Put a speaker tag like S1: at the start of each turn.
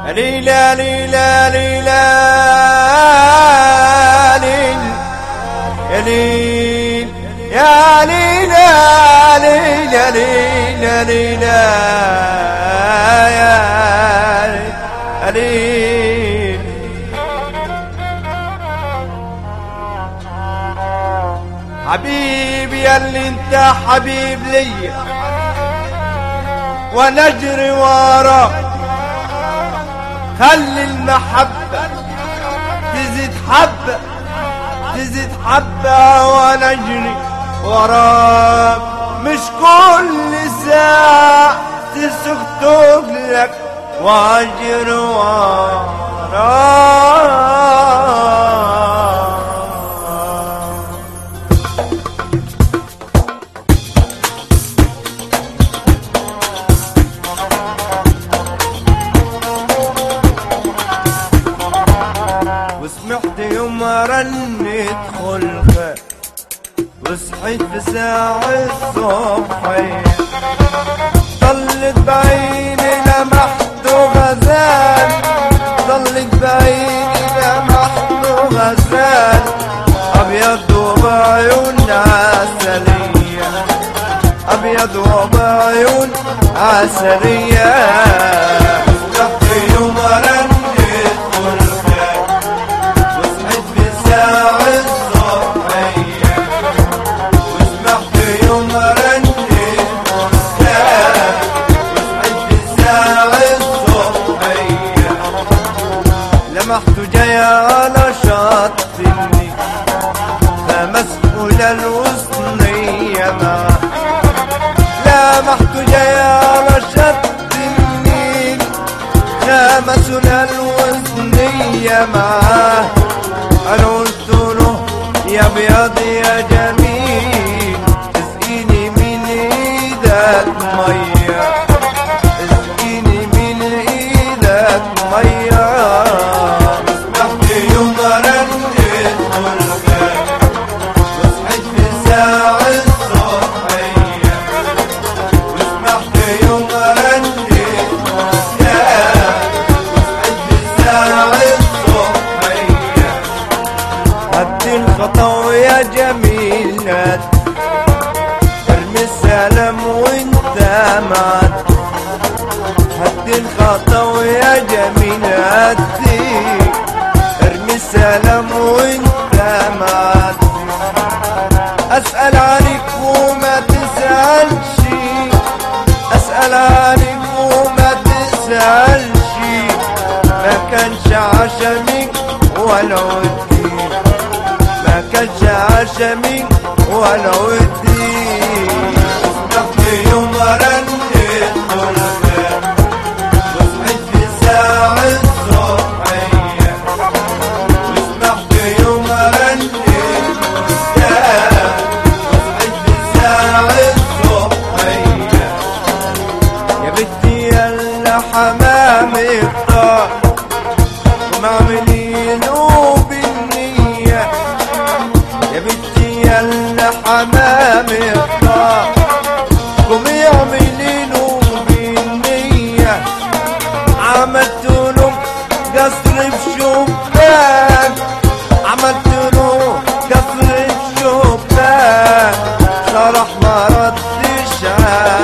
S1: ليلى ليلى ليلى يا ليل يا ليلى ليلى ليلى ليلى يا ليل. حبيبي يا اللي انت حبيب ليا وانا اجري وراك، خلي المحبة تزيد حبة تزيد حبة وانا اجري وراك، مش كل ساعة تسكتك لك واجري وراك. وسمعت يوم رنت خلقة وصحيت في ساعة الصبحية، ضلت بعيني لمحت غزال، ضلت بعيني لمحت غزال أبيض وبعيون عسلية، أبيض وبعيون عسلية. وسمعت يوم رنت لمحت جاية على شط النيل فمسؤول الوصنية معه، لمحت جاية على شط النيل فمسؤول الوصنية معه. أنا قلت له يا ابيض يا جميل اسقيني من ايدك مية، اسقيني من ايدك مية. الخطوة يا جميل ارمي السلام وانت معد، هدي الخطوة يا جميل ارمي السلام وانت معد. اسأل عليك وما تسألش، اسأل عليك وما تسألش، ما كانش عشمك ولا ودي، ما كانش عشمي ولا ودي. وسمعت يوم رنت خلقة وصحيت في ساعة الصبحية، وسمعت يوم رنت خلقة وصحيت في ساعة الصبحية. يا بنتي يلا حمام اختار ومعملينه بالنية، يا بنتي يلا حمام اختار قومي اعملينه بالنية. عملت له قصر بشباك، عملت له قصر بشباك، صراح ما ردش